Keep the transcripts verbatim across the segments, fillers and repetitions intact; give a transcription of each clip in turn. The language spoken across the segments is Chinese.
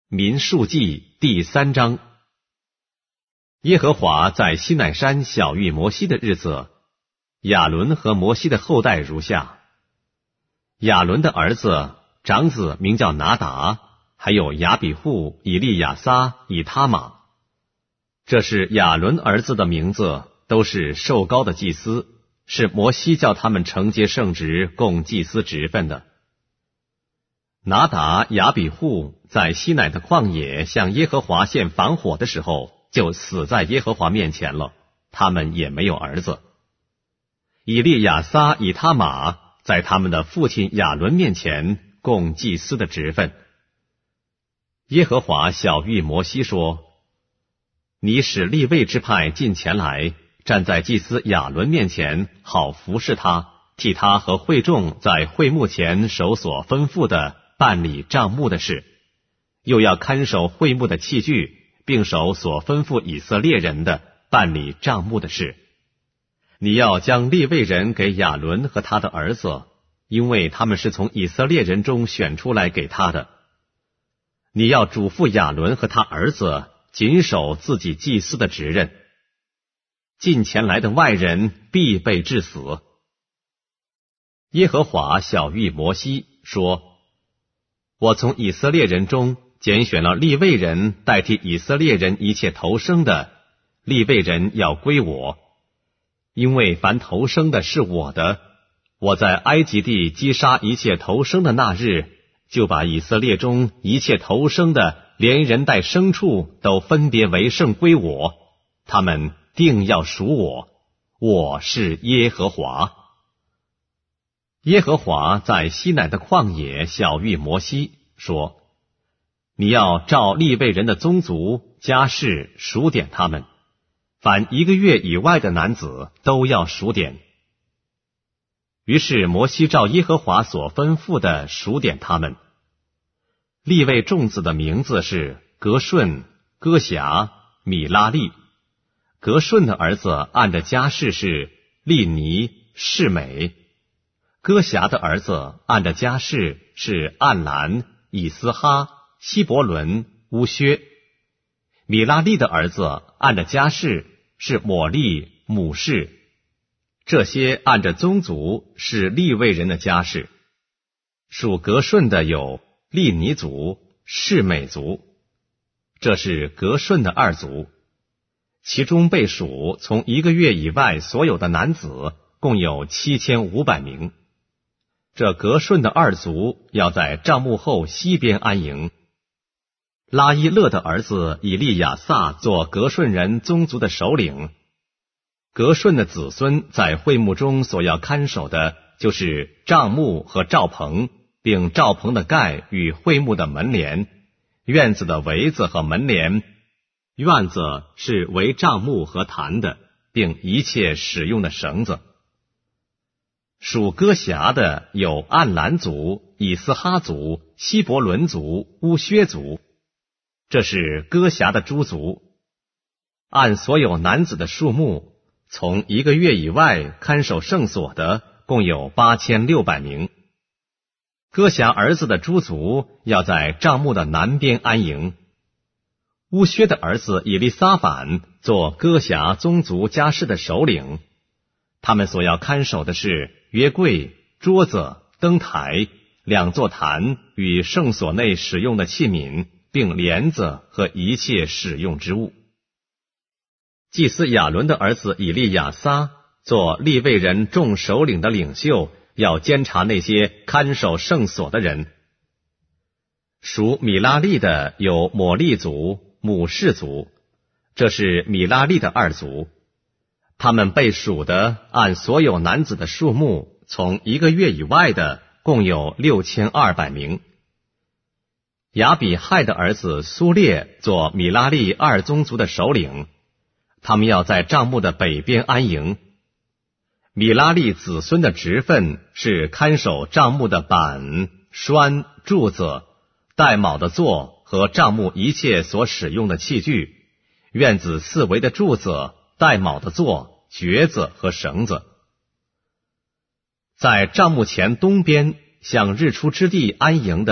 民数记第三章。耶和华在西乃山晓谕摩西的日子，亚伦和摩西的后代如下：亚伦的儿子长子名叫拿达，还有亚比户、以利亚撒、以他玛。这是亚伦儿子的名字，都是受膏的祭司，是摩西叫他们承接圣职，供祭司职分的。拿达、亚比户在西乃的旷野向耶和华献燔火的时候，就死在耶和华面前了，他们也没有儿子。以利亚撒、以他玛在他们的父亲亚伦面前供祭司的职分。耶和华晓谕摩西说：你使利未支派进前来，站在祭司亚伦面前，好服侍他，替他和会众在会幕前守所吩咐的办理帐幕的事，又要看守会幕的器具，并守所吩咐以色列人的办理帐幕的事。你要将利未人给亚伦和他的儿子，因为他们是从以色列人中选出来给他的。你要嘱咐亚伦和他儿子谨守自己祭司的职任，近前来的外人必被致死。耶和华晓谕摩西说：我从以色列人中拣选了利未人代替以色列人一切头生的，利未人要归我，因为凡头生的是我的。我在埃及地击杀一切头生的那日，就把以色列中一切头生的，连人带牲畜都分别为圣归我，他们定要属我，我是耶和华。耶和华在西乃的旷野晓谕摩西说：你要照利未人的宗族家室数点他们，凡一个月以外的男子都要数点。于是摩西照耶和华所吩咐的数点他们。利未众子的名字是革顺、歌辖、米拉利。革顺的儿子按着家室是利尼、示美。歌辖的儿子按着家室是暗兰、以斯哈、希伯伦、乌薛。米拉利的儿子按着家室是抹利、母士。这些按着宗族是利未人的家室。属革顺的有利尼族、示美族，这是革顺的二族。其中被数从一个月以外所有的男子共有七千五百名。这革顺的二族要在帐幕后西边安营。拉伊勒的儿子以利亚撒做革顺人宗族的首领。革顺的子孙在会幕中所要看守的，就是帐幕和罩棚，并罩棚的盖与会幕的门帘，院子的围子和门帘。院子是围帐幕和坛的，并一切使用的绳子。属歌辖的有暗兰族、以斯哈族、希伯伦族、乌薛族，这是歌辖的诸族。按所有男子的数目，从一个月以外看守圣所的共有八千六百名。歌辖儿子的诸族要在帐幕的南边安营。乌薛的儿子以利撒反做歌辖宗族家室的首领。他们所要看守的是约柜、桌子、灯台、两座坛与圣所内使用的器皿，并帘子和一切使用之物。祭司亚伦的儿子以利亚撒做利未人众首领的领袖，要监察那些看守圣所的人。属米拉利的有抹利族、母士族，这是米拉利的二族。他们被数的按所有男子的数目，从一个月以外的共有六千二百名。亚比亥的儿子苏列做米拉利二宗族的首领，他们要在帐幕的北边安营。米拉利子孙的职分是看守帐幕的板、栓、柱子、带卯的座和帐幕一切所使用的器具，院子四围的柱子、带卯的座、橛子和绳子。在帐幕前东边向日出之地安营的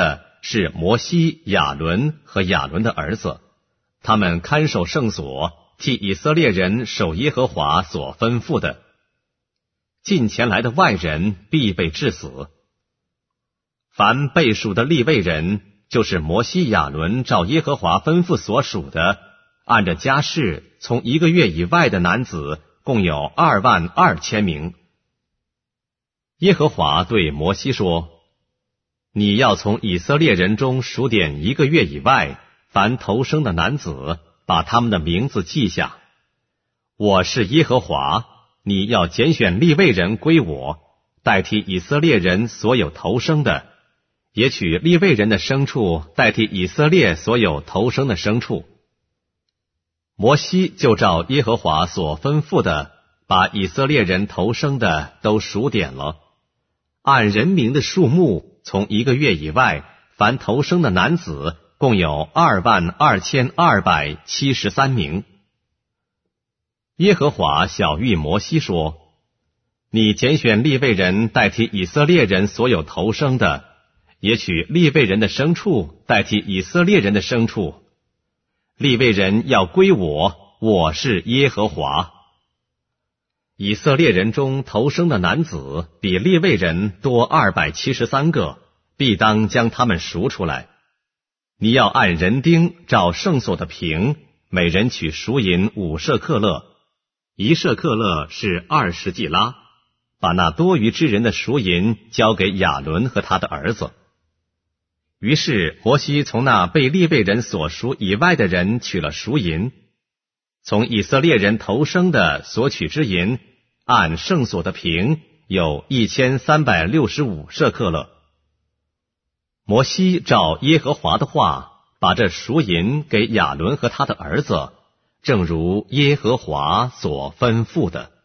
是摩西、亚伦和亚伦的儿子，他们看守圣所，替以色列人守耶和华所吩咐的。近前来的外人必被治死。凡被数的利未人，就是摩西、亚伦照耶和华吩咐所属的，按着家室从一个月以外的男子，共有二万二千名。耶和华对摩西说：你要从以色列人中数点一个月以外凡头生的男子，把他们的名字记下。我是耶和华，你要拣选利未人归我，代替以色列人所有头生的，也取利未人的牲畜代替以色列所有头生的牲畜。摩西就照耶和华所吩咐的，把以色列人头生的都数点了，按人名的数目，从一个月以外凡头生的男子共有二万二千二百七十三名。耶和华晓谕摩西说：你拣选利未人代替以色列人所有头生的，也取利未人的牲畜代替以色列人的牲畜。利未人要归我，我是耶和华。以色列人中头生的男子比利未人多二百七十三个，必当将他们赎出来。你要按人丁照圣所的平，每人取赎银五舍克勒，一舍克勒是二十季拉，把那多余之人的赎银交给亚伦和他的儿子。于是摩西从那被利未人所赎以外的人取了赎银，从以色列人头生的所取之银，按圣所的平有一千三百六十五舍克勒。摩西照耶和华的话，把这赎银给亚伦和他的儿子，正如耶和华所吩咐的。